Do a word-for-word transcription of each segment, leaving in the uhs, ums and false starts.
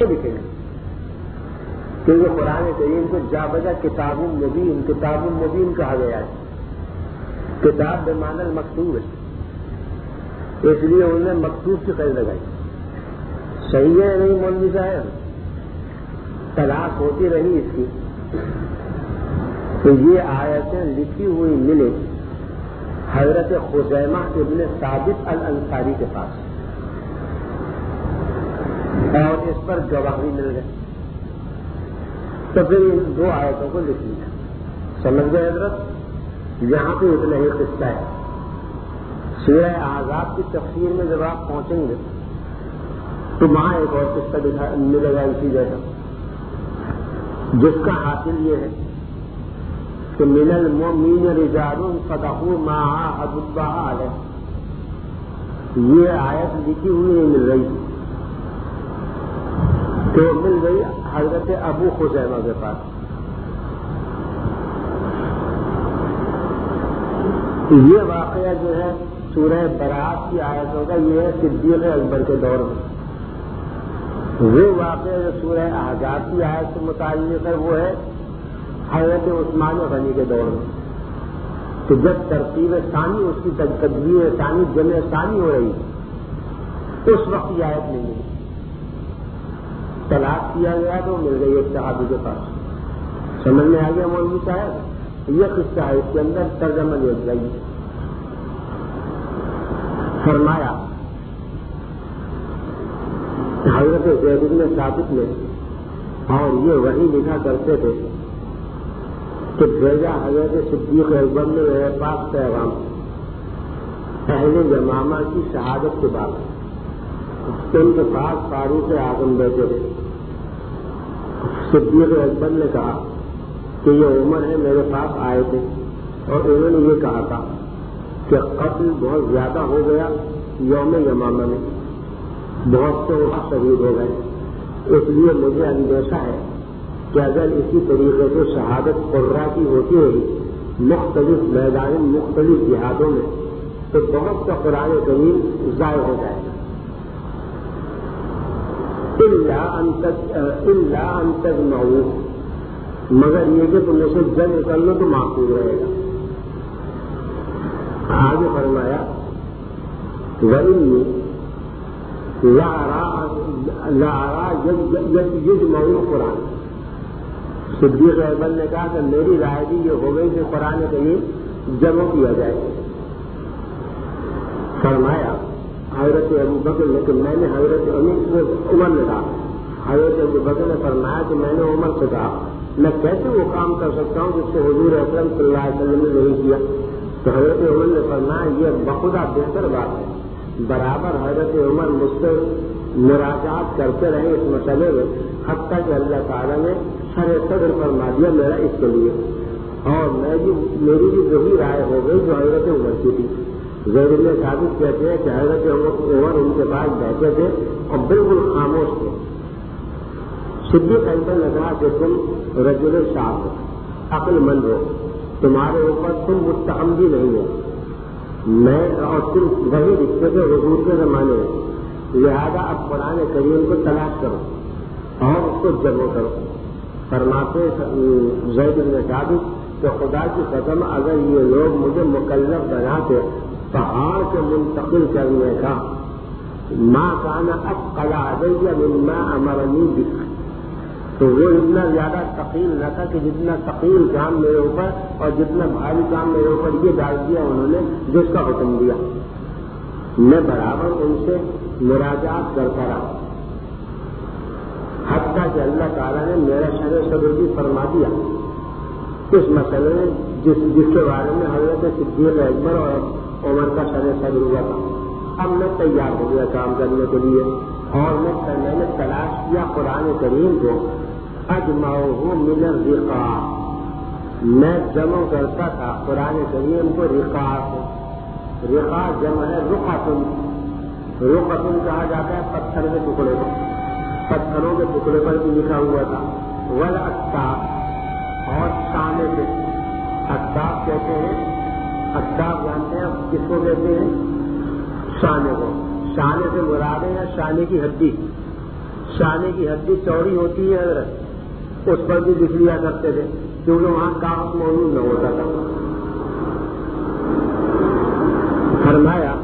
لکھیں گے، کیونکہ قرآن کریم کو جا بجا کتاب مبین کتاب مبین کہا گیا ہے. کتاب بمعنی المکتوب ہے، اس لیے انہوں نے مکتوب کی قید لگائی. صحیح ہے نہیں مولوی صاحب؟ طلاق ہوتی رہی اس کی تو یہ آیتیں لکھی ہوئی ملے حضرت خزیمہ ابن ثابت الانصاری کے پاس، اور اس پر گواہی مل گئے. تو پھر ان دو آیتوں کو لکھ لیا. سمجھ گئے حضرت؟ یہاں پہ اتنا ہی قصہ ہے. سورہ احزاب کی تفسیر میں جب آپ پہنچیں گے تو وہاں ایک اور قصہ ملے گا اسی جیسا، جس کا حاصل یہ ہے کہ من المؤمنین رجال صدقوا ما عاهدوا الله علیہ. یہ آیت لکھی ہوئی نہیں مل رہی تو مل گئی حضرت ابو خزیمہ کے پاس. یہ واقعہ جو ہے سورہ برات کی آیتوں کا یہ ہے صدیق اکبر کے دور میں. وہ واقعہ جو سورہ احزاب کی آیت سے متعلق ہے وہ ہے حضرت عثمان غنی کے دور میں. تو جب ترتیب ثانی اس کی تدبیر ثانی جمع ثانی ہو رہی اس وقت یہ آیت نہیں ملی. طلاق کیا گیا تو مل گئی ایک صحابی کے پاس. سمجھ میں آ گیا مولوی صاحب؟ یہ قصہ ہے، اس کے اندر ترجمہ لے جائیے. فرمایا حضرت زید بن ثابت نے، اور یہ وہی لکھا کرتے تھے کہ بھیجا حضرت صدیق اکبر نے میرے پاس پیغام اہل یمامہ کی شہادت کے بعد. ان کے پاس فاروق اعظم بیٹھے تھے. صدیق اکبر نے کہا کہ یہ عمر ہے میرے پاس آئے تھے اور انہوں نے یہ کہا تھا کہ قتل بہت زیادہ ہو گیا یوم یمامہ میں، بہت سے وہاں شہید ہو گئے. اس لیے مجھے اندیشہ ہے کہ اگر اسی طریقے سے شہادت قرہ کی ہوتی رہی مختلف میدان مختلف جہادوں میں تو بہت کا قرآن کریم ضائع ہو جائے گا. الا ان تجمعوا، مگر یہ کہ تم اسے جمع کر لو تو معقول رہے گا. آگے فرمایا وَإِنِّي لَأَرَىٰ يَجْمَعُ الْقُرْآنَ. صدیق اکبر نے کہا کہ میری رائے بھی یہ ہو گئی کہ قرآن کریم جمع کیا جائے. فرمایا حضرت ابو بکر نے کہ میں نے حضرت عمر نے کہا حضرت ابو بکر نے فرمایا کہ میں نے عمر سے کہا میں کیسے وہ کام کر سکتا ہوں جس کو حضور اکرم صلی اللہ علیہ وسلم نے نہیں کیا. تو حضرت عمر نے فرمایا یہ بخدا بہتر بات ہے. برابر حضرت عمر مجھ سے مراجعات کرتے رہے اس مسئلے میں حتیٰ کہ اللہ تعالیٰ نے سر صدر فرما دیا میرا اس کے لیے، اور میں بھی میری بھی وہی رائے ہو گئی جو حضرت عمر کی تھی. زید بن ثابت کہتے ہیں کہ حضرت عمر ان کے پاس بیٹھے تھے اور بالکل خاموش تھے. صدیق اکبر نے کہا کہ تم رجل صاحب ہو، عقل مند ہو، تمہارے اوپر تم متہم بھی نہیں ہو، میں اور تم وہی رشتے تھے حضور کے زمانے میں، لہذا اب قرآن کریم کو تلاش کرو اور اس کو جمع کرو. فرماتے زید بن ثابت کہ خدا کی قسم اگر یہ لوگ مجھے مکلف بناتے پہاڑ سے منتقل کرنے کا ما کان اثقل علی مما امرنی بہ، تو وہ اتنا زیادہ ثقیل نہ تھا کہ جتنا ثقیل کام میرے اوپر اور جتنا بھاری کام میرے اوپر یہ ڈال دیا انہوں نے جس کا حکم دیا. میں برابر ان سے مراجعات کرتا رہا حتیٰ کہ اللہ تعالیٰ نے میرا شرع صدر بھی فرما دیا اس مسئلے میں جس جس کے بارے میں حضرت صدیق اکبر اور عمر کا شرع صدر ہوا تھا. اب میں تیار ہو گیا کام کرنے کے لیے اور میں میں نے تلاش کیا قرآن کریم کو اجمعہ من الرقاع، میں جمع کرتا تھا قرآن کریم کو رقاع سے. رقاع جمع ہے رقعۃ. رقعۃ کہا جاتا ہے پتھر کے ٹکڑے کو، پتھروں کے ٹکڑے پر بھی لکھا ہوا تھا. والاکتاف، اور شانے سے اکتاف کہتے ہیں. اکتاف جانتے ہیں کس کو کہتے ہیں؟ شانے کو. شانے سے مراد ہے یا شانے کی ہڈی، شانے کی ہڈی چوڑی ہوتی ہے حضرت، اس پر بھی لکھ لیا کرتے تھے کیونکہ وہاں کاغذ موجود نہ ہوتا تھا۔ فرمایا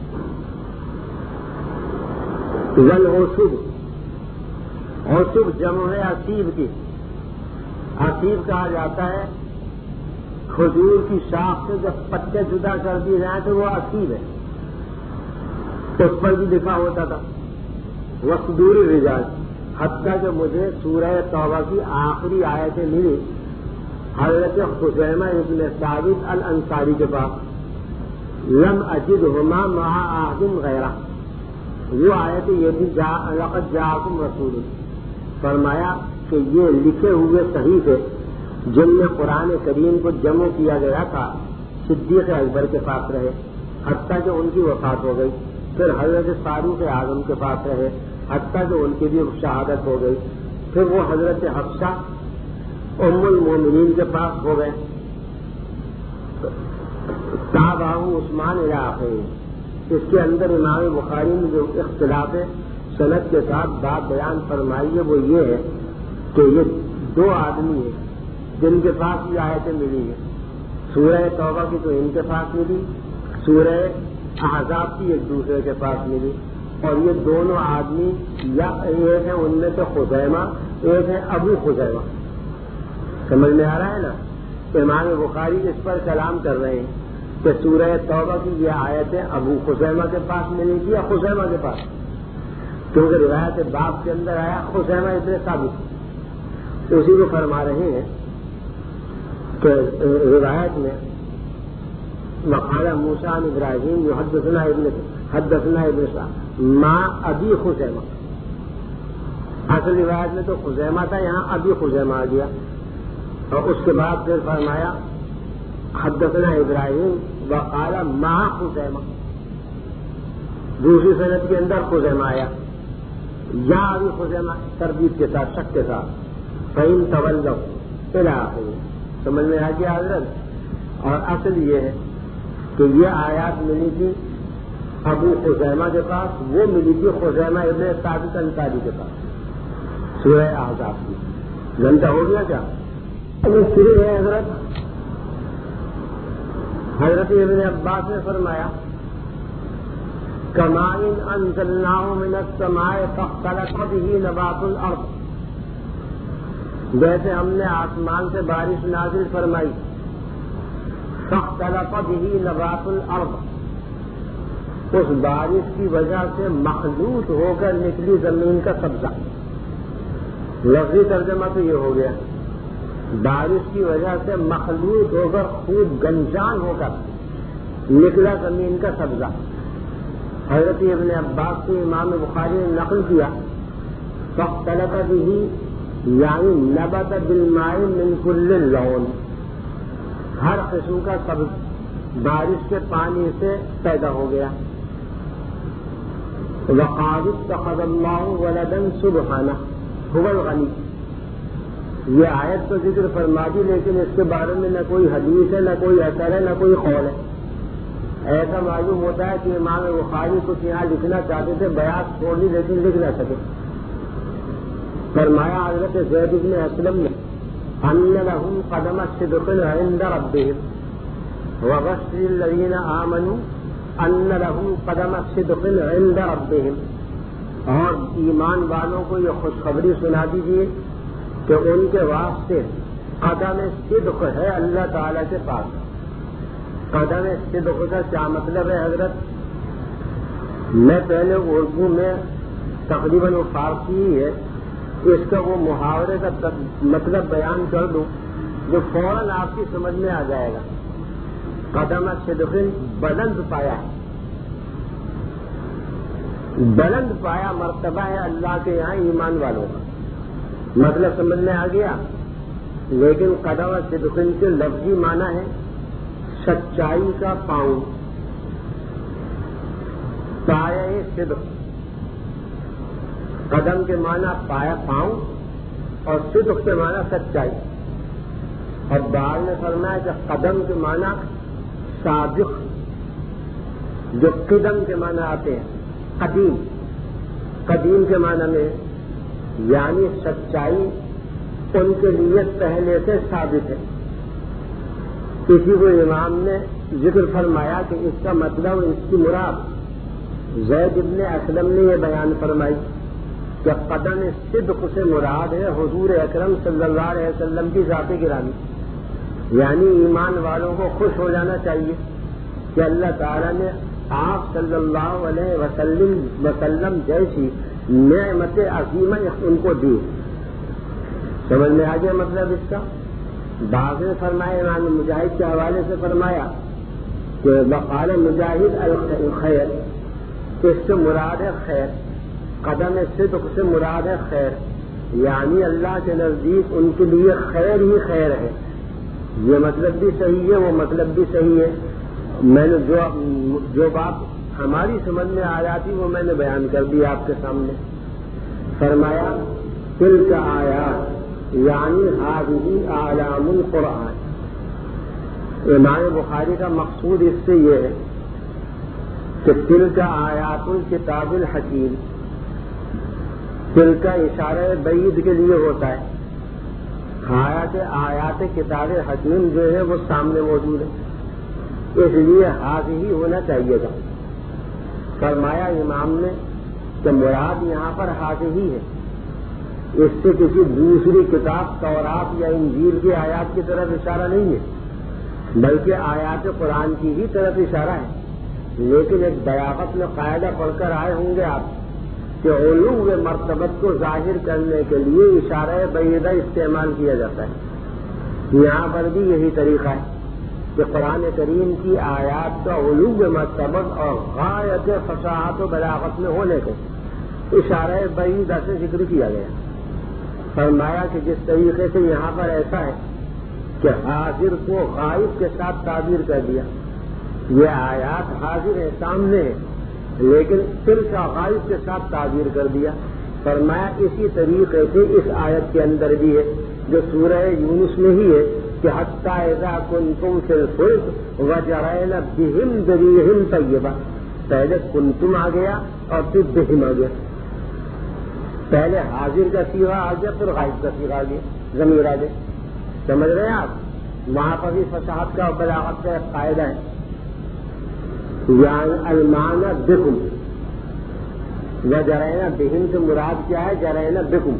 والعصب، عصب جمع ہے عصیب کی، عصیب کہا جاتا ہے کھجور کی شاخ سے جب پتے جدا کر دیے جائیں تو وہ عصیب ہے، اس پر بھی لکھا ہوتا تھا وصدور الرجال۔ حتیٰ کہ مجھے سورہ توبہ کی آخری آیتیں ملی حضرت خزیمہ ابن ثابت الانصاری کے پاس، لم اجدہما مع احد غیرہ، وہ آیتیں یہ بھی لقد جاءکم رسول، فرمایا کہ یہ لکھے ہوئے صحیفے جن میں قرآن کریم کو جمع کیا گیا تھا صدیق اکبر کے پاس رہے حتیٰ کہ ان کی وفات ہو گئی، پھر حضرت فاروق اعظم کے پاس رہے حتیٰ کہ ان کی بھی شہادت ہو گئی، پھر وہ حضرت حفصہ ام المومنین کے پاس ہو گئے، تابعہ عثمان الی آخرہ۔ اس کے اندر امام بخاری نے جو اختلاف سند کے ساتھ بات بیان فرمائی ہے وہ یہ ہے کہ یہ دو آدمی ہیں جن کے پاس یہ آیتیں ملی ہیں، سورہ توبہ کی تو ان کے پاس ملی، سورہ احزاب کی ایک دوسرے کے پاس ملی، اور یہ دونوں آدمی یا ایک ہے ان میں سے خزیمہ، ایک ہے ابو خزیمہ۔ سمجھ میں آ رہا ہے نا؟ امام بخاری اس پر کلام کر رہے ہیں کہ سورہ توبہ کی یہ آیتیں ابو خزیمہ کے پاس ملی تھی یا خزیمہ کے پاس، کیونکہ روایت باب کے اندر آیا خزیمہ ابن ثابت، اسی کو فرما رہے ہیں کہ روایت میں وقال موسیٰ عن ابراہیم حدثنا ابن حدثنا ابن صاحب ماں ابی خزیمہ، اصل روایت میں تو خزیمہ تھا، یہاں ابی خزیمہ آ گیا، اور اس کے بعد پھر فرمایا حدثنا ابراہیم وقال ماں خزیمہ، دوسری سند کے اندر خزیمہ آیا یا ابھی خزیمہ تردید کے ساتھ شک کے ساتھ، فإن تولوا إلى آخره، سمجھ میں آ گیا حضرت؟ اور اصل یہ ہے کہ یہ آیات ملی تھی ابو خزیمہ کے پاس، وہ ملی تھی خزیمہ ابن ثابت انصاری کے پاس، سورہ احزاب کی۔ گھنٹہ ہو گیا کیا؟ شروع ہے حضرت حضرت ابن عباس نے فرمایا کماء انزلناه من السماء فاختلط به نبات الارض، جیسے ہم نے آسمان سے بارش نازل فرمائی، فاختلط به نبات الارض، اس بارش کی وجہ سے مخلوط ہو کر نکلی زمین کا سبزہ۔ لفظی ترجمہ تو یہ ہو گیا بارش کی وجہ سے مخلوط ہو کر خوب گنجان ہو کر نکلا زمین کا سبزہ۔ حضرت ابن عباس سے امام بخاری نے نقل کیا فاختلط به یعنی نبت بالماء من کل لون، ہر قسم کا سبز بارش کے پانی سے پیدا ہو گیا۔ وقالوا اتخذ اللہ ولدا سبحانہ هو الغنی، یہ آیت تو ذکر فرما دی لیکن اس کے بارے میں نہ کوئی حدیث ہے، نہ کوئی اثر ہے، نہ کوئی قول ہے۔ ایسا معلوم ہوتا ہے کہ امام بخاری کچھ یہاں لکھنا چاہتے تھے، بیان چھوڑ دی لیکن لکھ نہ سکے۔ فرمایا حضرت زید بن اسلم نے ان لهم قدم صدق عند ربهم وبشر الذين آمنوا ان لهم قدم صدق عند ربهم، اور ایمان والوں کو یہ خوشخبری سنا دیجیے کہ ان کے واسطے قدم صدق ہے اللہ تعالیٰ کے پاس۔ قدم صدق کا کیا مطلب ہے حضرت؟ میں پہلے اردو میں تقریباً وہ فارسی ہی ہے، اس کا وہ محاورے کا مطلب بیان کر دوں جو فوراً آپ کی سمجھ میں آ جائے گا۔ قدم صدق بلند پایا ہے، بلند پایا مرتبہ ہے اللہ کے یہاں ایمان والوں کا، مطلب سمجھ میں آ گیا۔ لیکن قدم صدق کے لفظی معنی ہے سچائی کا پاؤں، پایہ صدق۔ قدم کے معنی پایا پاؤں اور صدق کے معنی سچائی۔ اور بعد نے فرمایا کہ قدم کے معنی سابق، جو قدم کے معنی آتے ہیں قدیم، قدیم کے معنی میں یعنی سچائی ان کے لیے پہلے سے ثابت ہے. اسی کو امام نے ذکر فرمایا کہ اس کا مطلب اس کی مراد زید ابن اسلم نے یہ بیان فرمائی کہ قدم صدق سے مراد ہے حضور اکرم صلی اللہ علیہ وسلم کی ذات گرامی. یعنی ایمان والوں کو خوش ہو جانا چاہیے کہ اللہ تعالیٰ نے آپ صلی اللہ علیہ وسلم وسلم جیسی نعمت عظیمہ ان کو دی. سمجھ میں آ گیا مطلب اس کا؟ بعض نے فرمایا امام مجاہد کے حوالے سے فرمایا کہ وقال مجاہد الخیر، اس سے مراد ہے خیر، قدم صدق سے مراد ہے خیر، یعنی اللہ کے نزدیک ان کے لیے خیر ہی خیر ہے. یہ مطلب بھی صحیح ہے، وہ مطلب بھی صحیح ہے. میں نے جو جو بات ہماری سمجھ میں آ جاتی وہ میں نے بیان کر دی آپ کے سامنے. فرمایا تلک آیات یعنی هذه اعلام القرآن. امام بخاری کا مقصود اس سے یہ ہے کہ تلک آیات الکتاب الحکیم، تلک اشارہ بعید کے لیے ہوتا ہے. آیات آیات کتاب حکیم جو ہے وہ سامنے موجود ہے، اس لیے ہاتھ ہی ہونا چاہیے گا. فرمایا امام نے کہ مراد یہاں پر ہاتھ ہی ہے، اس سے کسی دوسری کتاب تورات یا انجیل کی آیات کی طرف اشارہ نہیں ہے، بلکہ آیات قرآن کی ہی طرف اشارہ ہے. لیکن ایک بیاقت میں قاعدہ پڑھ کر آئے ہوں گے آپ کہ علو مرتبت کو ظاہر کرنے کے لیے اشارہ بعیدہ استعمال کیا جاتا ہے. یہاں پر بھی یہی طریقہ ہے کہ قرآن کریم کی آیات کا علو مرتبت اور غایت فصاحت و بلاغت میں ہونے کو اشارہ بعیدہ سے ذکر کیا گیا. فرمایا کہ جس طریقے سے یہاں پر ایسا ہے کہ حاضر کو غائب کے ساتھ تعبیر کر دیا، یہ آیات حاضر ہے، سامنے ہے، لیکن پھر کا غائب کے ساتھ تعبیر کر دیا. فرمایا اسی طریقے سے اس آیت کے اندر بھی ہے جو سورہ یونس میں ہی ہے کہ حتی اذا کنتم فی الفلک وجرین بہم بریہم طیبہ. پہلے کنتم آ گیا اور پھر بہم آ گیا. پہلے حاضر کا سیغہ آ گیا، پھر غائب کا سیغہ آ گیا، ضمیر آ گیا. سمجھ رہے ہیں آپ؟ وہاں پر بھی فصاحت کا اور بلاغت کا ایک قاعدہ ہے. یعنی المعنی بکم، وجرین بہم سے مراد کیا ہے؟ جرین بکم.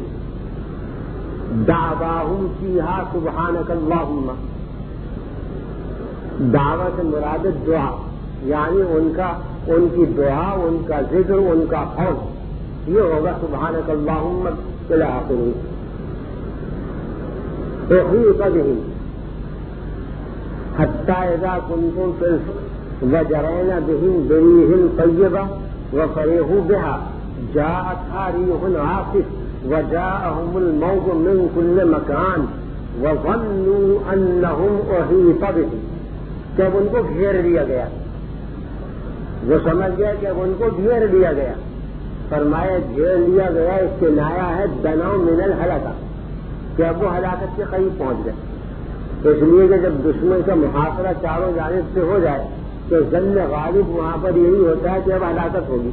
دعواہم فیہا سبحانک اللہم، دعوی سے مراد دعا، یعنی ان کا ان کی دعا، ان کا ذکر، ان کا خوف یہ ہوگا سبحانک اللہم الی آخرہ. احیط بہم حتی اذا کنتم فی الفلک وجرین بہم بریہم طیبہ وفریحوا بها جاءتها ریح عاصف وجاءهم الموج من كل مكان وظنوا انهم احيط بهم. جب ان کو گھیر لیا گیا، وہ سمجھ گیا کہ اب ان کو گھیر لیا گیا. فرمایا گھیر لیا گیا اس کے نایا ہے دنو من الہلاکہ، کہ اب وہ ہلاکت کے قریب پہنچ گئے. اس لیے کہ جب دشمن کا محاصرہ چاروں جانب سے ہو جائے تو ظن غالب وہاں پر یہی ہوتا ہے کہ اب ہلاکت ہوگی.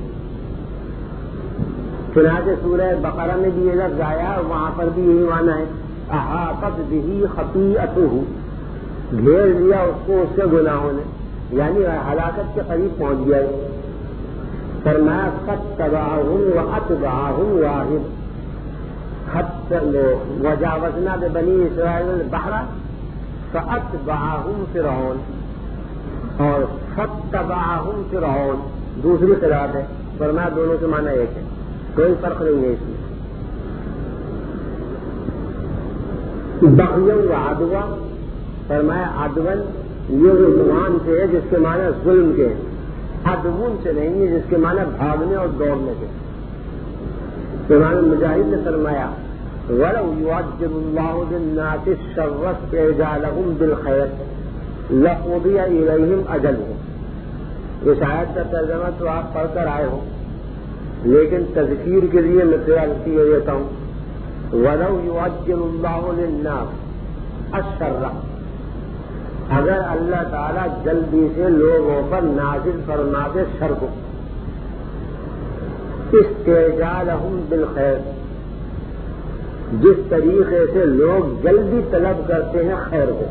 چنانچہ سورہ بقرہ میں بھی یہ لفظ آیا اور وہاں پر بھی یہی معنی ہے احاطت بہ خطیئتہ، گھیر لیا اس کو اس کے گناہوں نے، یعنی ہلاکت کے قریب پہنچ گیا. فرمایا فاتبعہم واتبعہم واحد وجاوزنا ببنی اسرائیل البحر فاتبعہم فرعون، اور فاتبعہم فرعون دوسری قرات ہے. فرمایا دونوں کے معنی ایک ہے، کوئی فرق نہیں ہے اس میں. بغیم و عدوہ، فرمایا عدون یہ عدوان سے ہے جس کے معنی ظلم کے، عدوون سے نہیں ہے جس کے معنی بھاگنے اور دوڑنے کے. امام مجاہد نے فرمایا وَلَوْ يُعَجِّلُ اللَّهُ لِلنَّاسِ الشَّرَّ اسْتِعْجَالَهُم بِالْخَيْرِ لَقُضِيَ إِلَيْهِمْ أَجَلُهُم. اس آیت کا ترجمہ تو آپ پڑھ کر آئے ہو، لیکن تذکیر کے لیے میں خیال کیے دیتا ہوں. وَلَوْ يُعَجِّلُ اللَّهُ لِلنَّاسِ الشَّرَّ، اگر اللہ تعالیٰ جلدی سے لوگوں پر نازل فرما دے شر کو، استعجالہم بالخیر، جس طریقے سے لوگ جلدی طلب کرتے ہیں خیر کو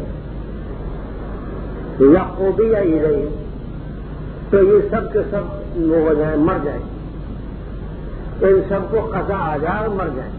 یا خوبی یا رہی تو یہ سب کے سب ہو جائیں مر جائیں، ان سب کو قضا آ جائے اور مر جائیں۔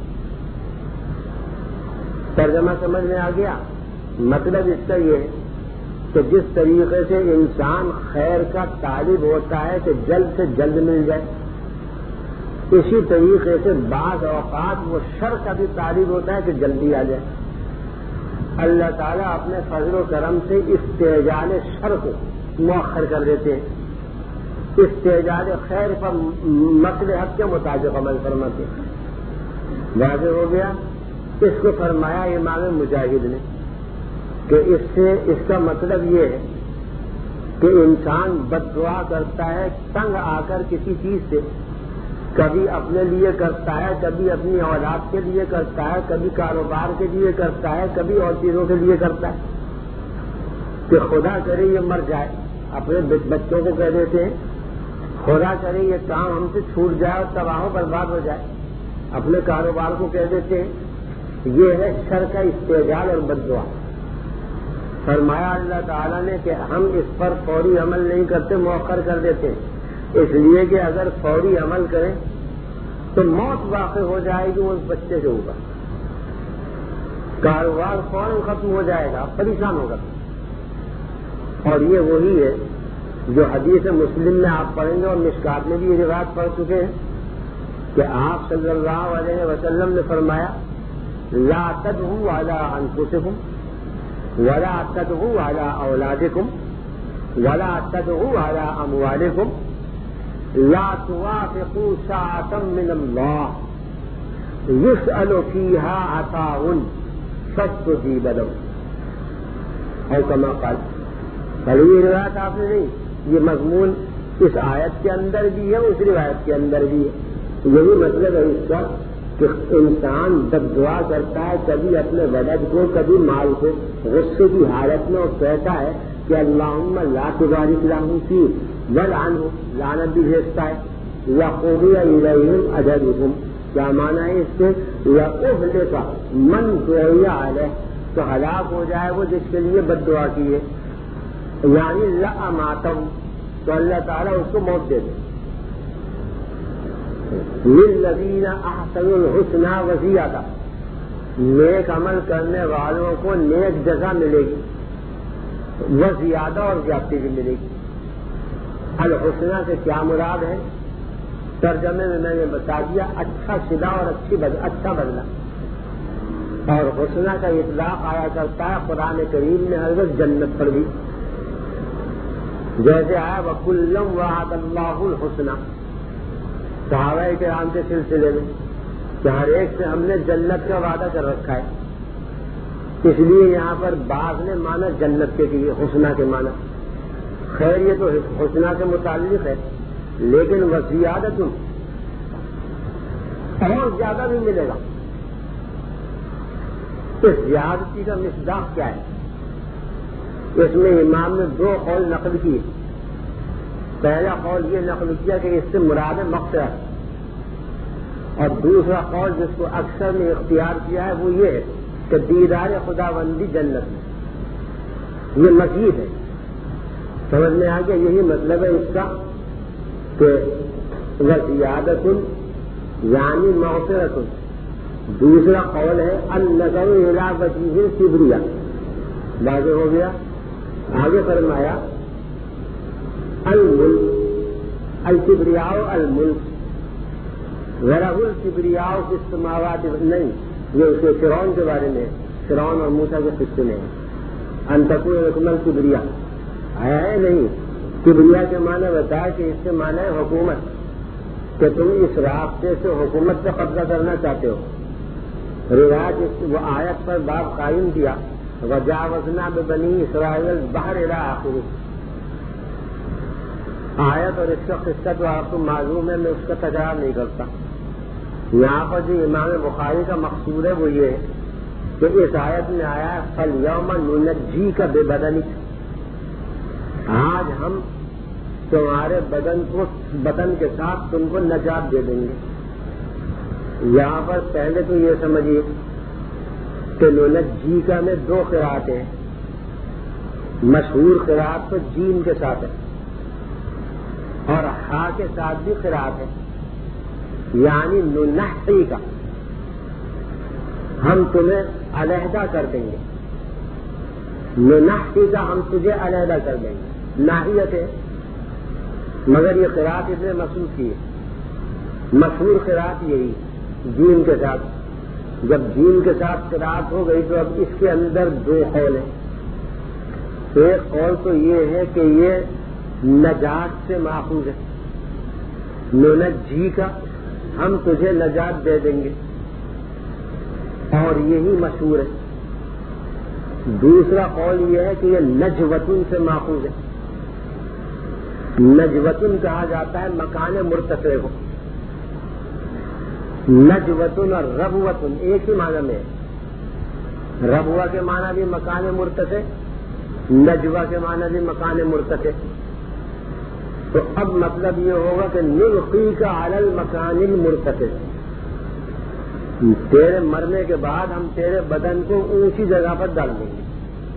ترجمہ سمجھ میں آ گیا؟ مطلب اس کا یہ ہے کہ جس طریقے سے انسان خیر کا طالب ہوتا ہے کہ جلد سے جلد مل جائے، اسی طریقے سے بعض اوقات وہ شر کا بھی طالب ہوتا ہے کہ جلدی آ جائے۔ اللہ تعالیٰ اپنے فضل و کرم سے استعجال شر کو مؤخر کر دیتے ہیں، استعجال خیر پر مصلحت کے مطابق عمل فرماتے ہیں۔ واضح ہو گیا؟ اس کو فرمایا امام مجاہد نے کہ اس سے اس کا مطلب یہ ہے کہ انسان بد دعا کرتا ہے تنگ آ کر کسی چیز سے، کبھی اپنے لیے کرتا ہے، کبھی اپنی اولاد کے لیے کرتا ہے، کبھی کاروبار کے لیے کرتا ہے، کبھی اور چیزوں کے لیے کرتا ہے کہ خدا کرے یہ مر جائے۔ اپنے بچوں کو کہہ دیتے ہیں خدا کرے یہ کام ہم سے چھوٹ جائے اور تباہ و برباد ہو جائے۔ اپنے کاروبار کو کہہ دیتے ہیں، یہ ہے شر کا استعجال اور بد دعا۔ فرمایا اللہ تعالیٰ نے کہ ہم اس پر فوری عمل نہیں کرتے، مؤخر کر دیتے ہیں، اس لیے کہ اگر فوری عمل کریں تو موت واقع ہو جائے گی اس بچے سے اوپر، کاروبار فوراً ختم ہو جائے گا، پریشان ہوگا۔ اور یہ وہی ہے جو حدیث مسلم میں آپ پڑھیں گے اور مشکات میں بھی یہ روایت پڑھ چکے ہیں کہ آپ صلی اللہ علیہ وسلم نے فرمایا لا تدعوا علی انفسکم ولا تدعوا علی اولادکم ولا تدعوا علی اموالکم لا توافقوا ساعة من اللہ يسأل فيها عطاء فاستجیب له، اور کما قال۔ پہلے یہ روایت آپ نے نہیں، یہ مضمون اس آیت کے اندر بھی ہے، اس روایت کے اندر بھی ہے۔ یہی مطلب ہے اس کا کہ انسان بد دعا کرتا ہے، کبھی اپنے ولد کو، کبھی مال کو، غصے کی حالت میں وہ کہتا ہے کہ اللہم لا تبارک لہم فیہ والعنہ، لعنت بھی بھیجتا ہے۔ لقضی الیہم اجلہم، کیا معنی ہے اس سے؟ لأہلک من دعی علیہ، تو ہلاک ہو جائے وہ جس کے لیے بد دعا کی ہے، یعنی لأماتہ، تو اللہ تعالیٰ اس کو موت دے دے۔ للذین احسنوا الحسنی وزیادہ، نیک عمل کرنے والوں کو نیک جزا ملے گی، وہ زیادہ اور زیادتی بھی ملے گی۔ الحسنہ سے کیا مراد ہے؟ ترجمے میں میں نے بتا دیا، اچھا صدا اور اچھی بدل اچھا بدلہ۔ اور حسنہ کا اطلاق آیا کرتا ہے قرآن کریم میں ہر وقت جنت پر بھی، جیسے آیا وَكُلًّا وَعَدَ اللَّهُ الْحُسْنَى، صحابہ کرام کے سلسلے میں کہ ہر ایک سے ہم نے جنت کا وعدہ کر رکھا ہے، اس لیے یہاں پر بعض نے مانا جنت کے لیے حسنہ کے مانا۔ خیر یہ تو حسنہ سے متعلق ہے، لیکن وزیادت اور زیادہ بھی ملے گا۔ اس زیادتی کا مصداق کیا ہے؟ اس میں امام نے دو قول نقل کیے۔ پہلا قول یہ نقل کیا کہ اس سے مراد مغفرت، اور دوسرا قول جس کو اکثر نے اختیار کیا ہے وہ یہ ہے کہ دیدار خداوندی جنت میں، یہ مزید ہے۔ سمجھ میں آ گیا؟ یہی مطلب ہے اس کا کہ وزیادت یعنی مغفرت۔ دوسرا قول ہے النظر الی وجهہ الکبریہ، واضح ہو گیا؟ آگے فرمایا الملک الکبریاء الملک ورہ الکبریاء فی السماوات، نہیں، یہ اس کے فرعون کے بارے میں، فرعون اور موسیٰ کے قصے میں ہے۔ ان تکون لکم الکبریاء آیا ہے نہیں، کبریا کے معنی بتایا کہ اس سے معنی ہے حکومت، کہ تم اس راستے سے حکومت پہ قبضہ کرنا چاہتے ہو۔ روایت وہ آیت پر باب قائم کیا وجاوزنا ببنی اسرائیل البحر الی آخرہ، آیت اور اس کا قصہ تو آپ کو معلوم ہے، میں اس کا تکرار نہیں کرتا۔ یہاں پر جو امام بخاری کا مقصود ہے وہ یہ ہے کہ اس آیت میں آیا ہے فَالْيَوْمَ نُنَجِّيكَ بِبَدَنِكَ، آج ہم تمہارے بدن کو بدن کے ساتھ تم کو نجات دے دیں گے۔ یہاں پر پہلے تو یہ سمجھیے کہ ننجی کا میں دو قرأتیں ہیں، مشہور قرأت تو جیم کے ساتھ ہے اور ہا کے ساتھ بھی قرأت ہے، یعنی ننحی کا ہم تمہیں علیحدہ کر دیں گے، ننحی کا ہم تجھے علیحدہ کر دیں گے، ناحیت ہے مگر یہ قرأت اتنے مشہور کی ہے، مشہور قرأت یہی جیم کے ساتھ۔ جب جیم کے ساتھ قرأت ہو گئی تو اب اس کے اندر دو قول ہیں، ایک قول تو یہ ہے کہ یہ نجات سے ماخوذ ہے، ننجی کا ہم تجھے نجات دے دیں گے، اور یہی مشہور ہے۔ دوسرا قول یہ ہے کہ یہ نجوتن سے ماخوذ ہے، نجوتن کہا جاتا ہے مکان مرتفع کو، نجوتن اور ربوتن ایک ہی معنی میں ہے، ربوہ کے معنی بھی مکان مرتفع، نجوہ کے معنی بھی مکان مرتفع۔ تو اب مطلب یہ ہوگا کہ نلقی کا علی المکان المرتفع، تیرے مرنے کے بعد ہم تیرے بدن کو اونچی جگہ پر ڈال دیں گے۔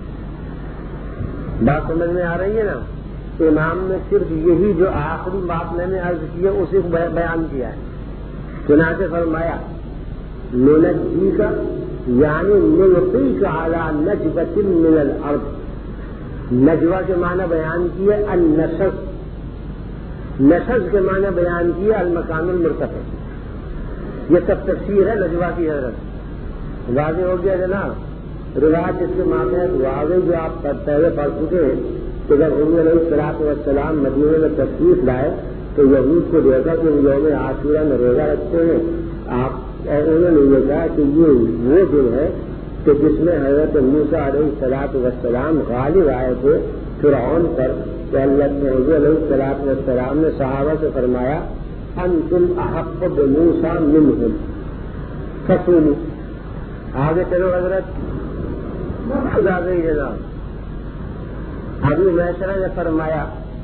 بات سمجھ میں آ رہی ہے نا؟ امام نے صرف یہی جو آخری بات میں نے عرض کی ہے اسی کو بیان کیا ہے، چنانچہ فرمایا ننجی کا یعنی نلقی کا علی نجوۃ من الارض، نجوہ کے معنی بیان کیے النشز، نشز کے معنی بیان کیے المکان المرتفع۔ یہ سب تفسیر ہے نجوہ کی حضرت، واضح ہو گیا جناب؟ روایت اس کے ماتحت واضح جو آپ پہلے پڑھ چکے ہیں کہ جب حضور علیہ الصلوۃ والسلام مدینے میں تشریف لائے تو یہود کو دیکھا کہ وہ یوم عاشورہ میں روزہ رکھتے ہیں، آپ اور انہوں نے یہ کہا کہ یہ وہ دن ہے کہ جس میں حضرت موسیٰ علیہ الصلوۃ والسلام غالب آئے تھے فرعون پر، کہ اللہ نے حضور علیہ الصلوۃ والسلام نے صحابہ سے فرمایا انتم احق بموسیٰ منہم فصوموا۔ آگے چلو حضرت، خدا گئی جناب۔ ابو میسرہ نے فرمایا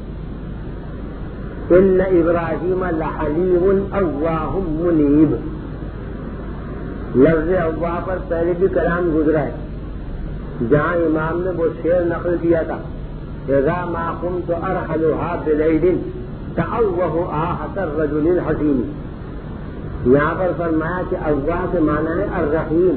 ان ابراہیم لحلیم اواہ منیب، لفظ اواہ پر پہلے بھی کلام گزرا ہے، جہاں امام نے وہ شعر نقل کیا تھا اذا ما قمت ارحلها بلیل تأوہ آہت الرجل الحزین، یہاں پر فرمایا کہ اواہ کے معنی ہے الرحیم،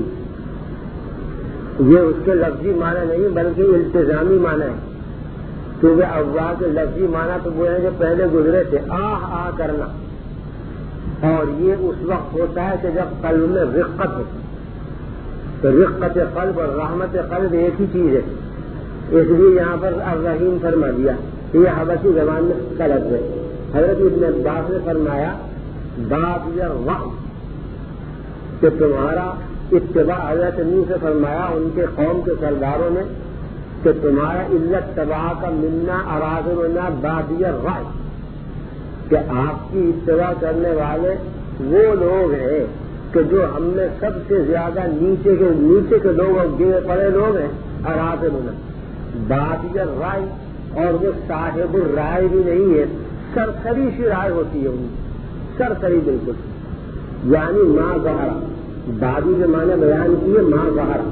یہ اس کے لفظی معنی نہیں بلکہ التزامی معنی ہے، کیونکہ اواہ کے لفظی معنی تو وہ ہے کہ پہلے گزرے تھے آہ آہ کرنا، اور یہ اس وقت ہوتا ہے کہ جب قلب میں رقت ہو، تو رقت قلب اور رحمت قلب ایک ہی چیز ہے، اس لیے یہاں پر الرحیم فرما دیا، یہ حبشی زبان میں غلط ہے۔ حضرت ابن عباس نے فرمایا باب یا وقت کہ تمہارا اتباع، حضرت نوح سے فرمایا ان کے قوم کے سرداروں نے کہ تمہارا علت تباہ کا منا ارادنا بادیہ رائے، کہ آپ کی اتباع کرنے والے وہ لوگ ہیں کہ جو ہم میں سب سے زیادہ نیچے کے نیچے کے لوگ اور گرے پڑے لوگ ہیں، ارادنا بادیہ رائے، اور وہ صاحب الرائے بھی نہیں ہے، سرسری سی رائے ہوتی ہے ان کی، سرسری بالکل، یعنی ماں ظہرا، بادی کے معنی بیان کیے ماں ظہرا،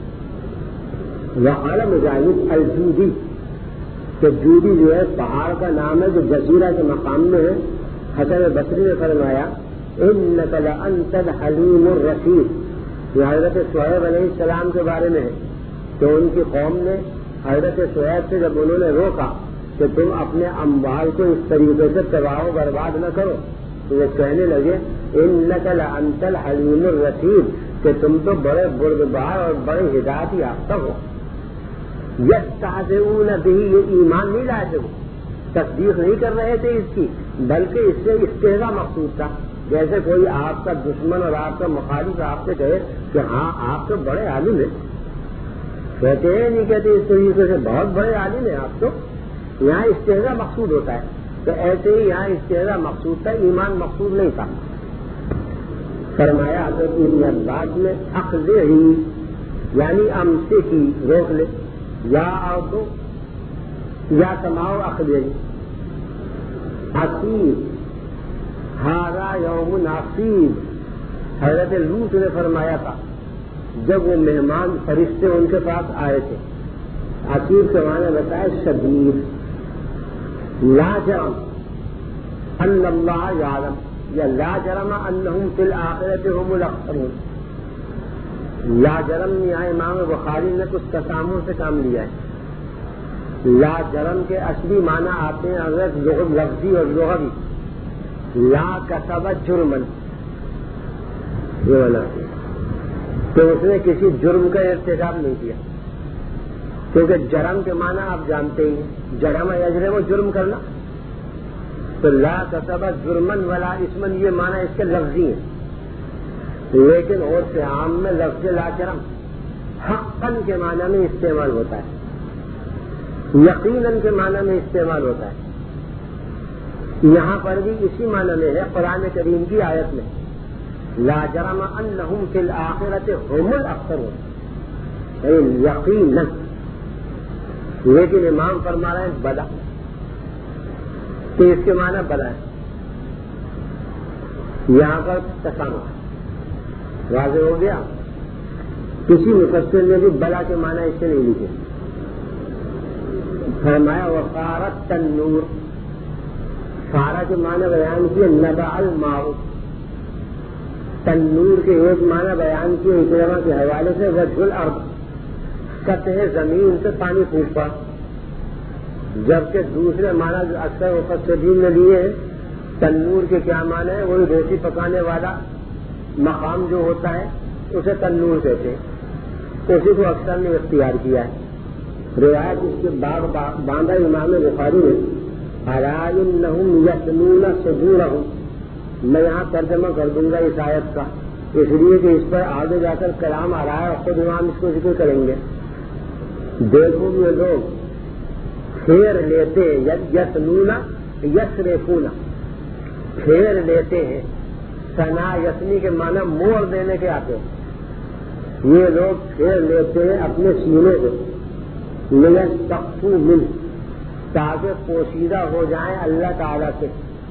وعلم جانب الجودی، کہ جودی جو ہے پہاڑ کا نام ہے جو جزیرہ کے مقام میں ہے۔ حسن بصری نے فرمایا انک لانت الحلیم الرشید، یہ حضرت شعیب علیہ السلام کے بارے میں ہے کہ ان کی قوم نے حضرت شعیب سے جب انہوں نے روکا کہ تم اپنے اموال کو اس طریقے سے تباہ و برباد نہ کرو، تو وہ کہنے لگے انک لانت الحلیم الرشید، کہ تم تو بڑے بردبار اور بڑے ہدایت یافتہ ہو۔ یستہزئون بہ، یہ ایمان نہیں لائے تھے، وہ تصدیق نہیں کر رہے تھے اس کی، بلکہ اس سے استہزاء مقصود تھا، جیسے کوئی آپ کا دشمن اور آپ کا مخالف آپ سے کہے کہ ہاں آپ تو بڑے عالم ہیں، کہتے ہیں نہیں کہتے اس طریقے سے بہت بڑے عالم ہیں آپ تو، یہاں استہزاء مقصود ہوتا ہے، تو ایسے ہی یہاں استہزاء مقصود تھا، ایمان مقصود نہیں تھا۔ فرمایا حضرت ابن عباس نے اخذ ہی یعنی امسے کی روک لے، یا آؤ تو یا سماؤ اخذ ہی عصیب ہارا یوم ناصیب، حضرت لوط نے فرمایا تھا جب وہ مہمان فرشتے ان کے پاس آئے تھے. عقیر کے معنی بتایا شدید. لا جرم ان اللہ یعلم یا لا جرم انہم فی الآخرۃ هم الاخسرون. لا جرم یہاں امام بخاری نے کچھ تسامح سے کام لیا ہے. لا جرم کے اصلی معنی آتے ہیں حضرت لفظی اور لغوی. لا کسب جرمن یہ والا تو اس نے کسی جرم کا ارتکاب نہیں کیا کیونکہ جرم کے معنی آپ جانتے ہی ہیں. جرم یجرم و جرم کرنا. تو لا کسب جرمن ولا اسمن یہ معنی اس کے لفظی ہیں. لیکن اور سے عام میں لفظ لا جرم حقاً کے معنی میں استعمال ہوتا ہے, یقیناً کے معنی میں استعمال ہوتا ہے. یہاں پر بھی اسی معنی میں ہے قرآن کریم کی آیت میں لا جرم انہم فی الآخرۃ هم الاخسرون یقیناً. لیکن امام فرما رہے ہیں بلا تو اس کے معنی بلا ہے. یہاں پر تسامح واضح ہو گیا. کسی مفسر نے بھی بلا کے معنی اس سے نہیں لکھے. فرمایا وقارت تنور. سارا کے معنی بیان کیے نبع الماء. تنور کے ایک معنی بیان کیے اکرمہ کے حوالے سے وجه الارض سطح زمین سے پانی پھوٹا. جبکہ دوسرے معنی جو اکثر مفسرین نے لیے ہیں تنور کے کیا معنی ہے وہی روٹی پکانے والا مقام جو ہوتا ہے اسے تنور کہتے ہیں. اسی کو اکثر نے اختیار کیا ہے. روایت اس کے بعد باندھا امام بخاری نے الا انہم یثنون صدورہم. میں یہاں ترجمہ کر دوں گا اس آیت کا اس لیے کہ اس پر آگے جا کر کلام آ رہا ہے اور خود امام اس کو ذکر کریں گے. دیکھو یہ لوگ پھیر لیتے یثنون یسرفون پھیر لیتے ہیں. ثنا یسنی کے معنی موڑ دینے کے آتے ہیں. یہ لوگ پھیر لیتے ہیں اپنے سینے کو لیستخفوا منہ تاکہ پوشیدہ ہو جائیں اللہ تعالیٰ سے.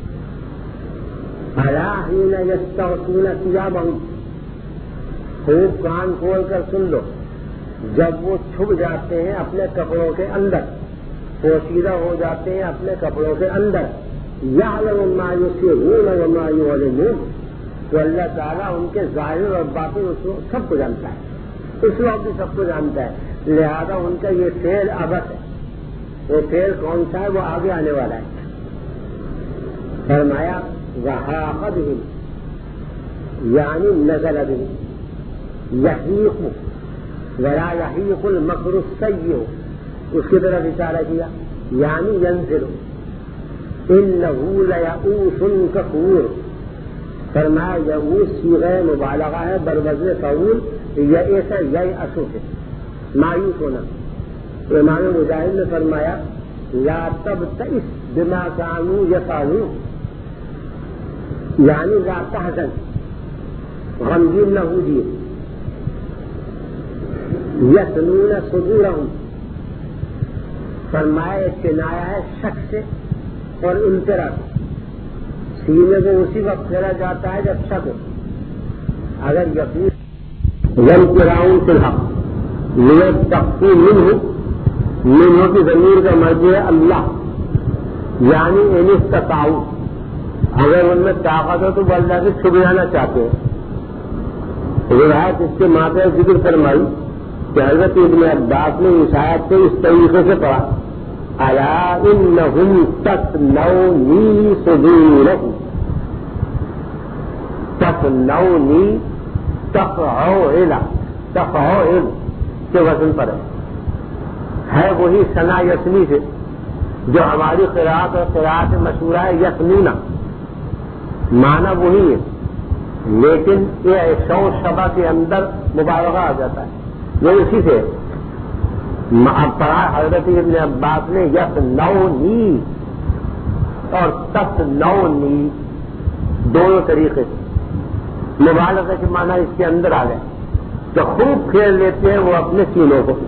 الا حین یستغشون ثیابہم. خوب کان کھول کر سن لو جب وہ چھپ جاتے ہیں اپنے کپڑوں کے اندر پوشیدہ ہو جاتے ہیں اپنے کپڑوں کے اندر. یعلم ما یسرون وما یعلنون. تو اللہ تعالیٰ ان کے ظاہر اور باطن سب کو جانتا ہے. اس وقت بھی سب کو جانتا ہے. لہذا ان کا یہ فعل عبث ہے. وہ فعل کون سا ہے وہ آگے آنے والا ہے. فرمایا وحاق بہم یعنی نزل بہم یحیق ولا یحیق المکر السیء اس کی طرف اشارہ کیا یعنی ینزل انہ لیئوس کفور. فرمایا یئوس صیغہ مبالغہ ہے بروزن فعول. یئس ییأس ہے مایوس ہونا. امام مجاہد نے فرمایا لا تبتئس بما كانوا يفعلون یعنی لا تحزن غمگین نہ ہوجیے. یثنون صدورہم فرمایا کنایا ہے شک سے اور انترا. سینے کو اسی وقت پھیرا جاتا ہے جب شک ہو. اگر یقین ینکرون فی الحق لیستخفوا منہ. منہ کی ضمیر کا مرجع ہے اللہ یعنی ان استطاعوا. اگر ان میں طاقت ہو تو وہ اللہ سے چھپ جانا چاہتے ہیں. روایت اس کے ماں پہ ذکر فرمائی کہ حضرت ابن عباس نے اس آیت کو اس طریقے سے پڑھا الا انہم تثنونی صدورہم. تثنونی تفعول تفعول کے وزن پر ہے. ہے وہی ثنا یسنی سے جو ہماری قرات اور قرات مشہورہ ہے یسنونا. معنی وہی ہے لیکن یہ شو شبہ کے اندر مبالغہ آ جاتا ہے. یہ اسی سے اب پڑھا حضرت ابن عباس نے یثنونی اور تثنونی دونوں طریقے سے. مبالغہ کے معنی اس کے اندر آ گئے تو خوب کھیل لیتے ہیں وہ اپنے سینوں کو.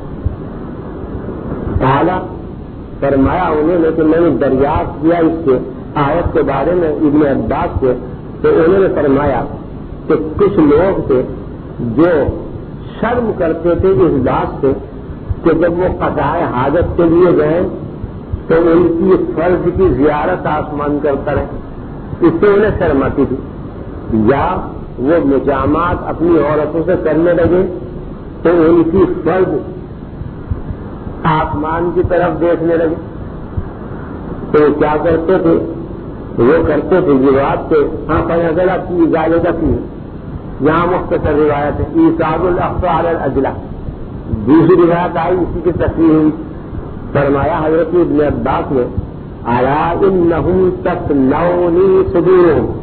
اعلیٰ فرمایا انہوں نے کہ میں نے دریافت کیا اس کے آیت کے بارے میں ابن عباس سے تو انہوں نے فرمایا کہ کچھ لوگ تھے جو شرم کرتے تھے اس بات سے کہ جب وہ قضائے حاجت کے لیے گئے تو ان کی فرض کی زیارت آسمان کرتا رہے، اس سے انہیں شرم آتی تھی، یا وہ مجامات اپنی عورتوں سے کرنے لگے تو ان کی فرض آسمان کی طرف دیکھنے لگے تو کیا کرتے تھے؟ وہ کرتے تھے یہ بات کہ ہاں فیصلہ کی اجازت کی، یہاں مختصر روایت ہے ایثار الاخطار الاجلا، دوسری روایت آئی اسی کی تصریح ہوئی، فرمایا حضرت ابن عباس نے الا انہم تسنونی صدورہم،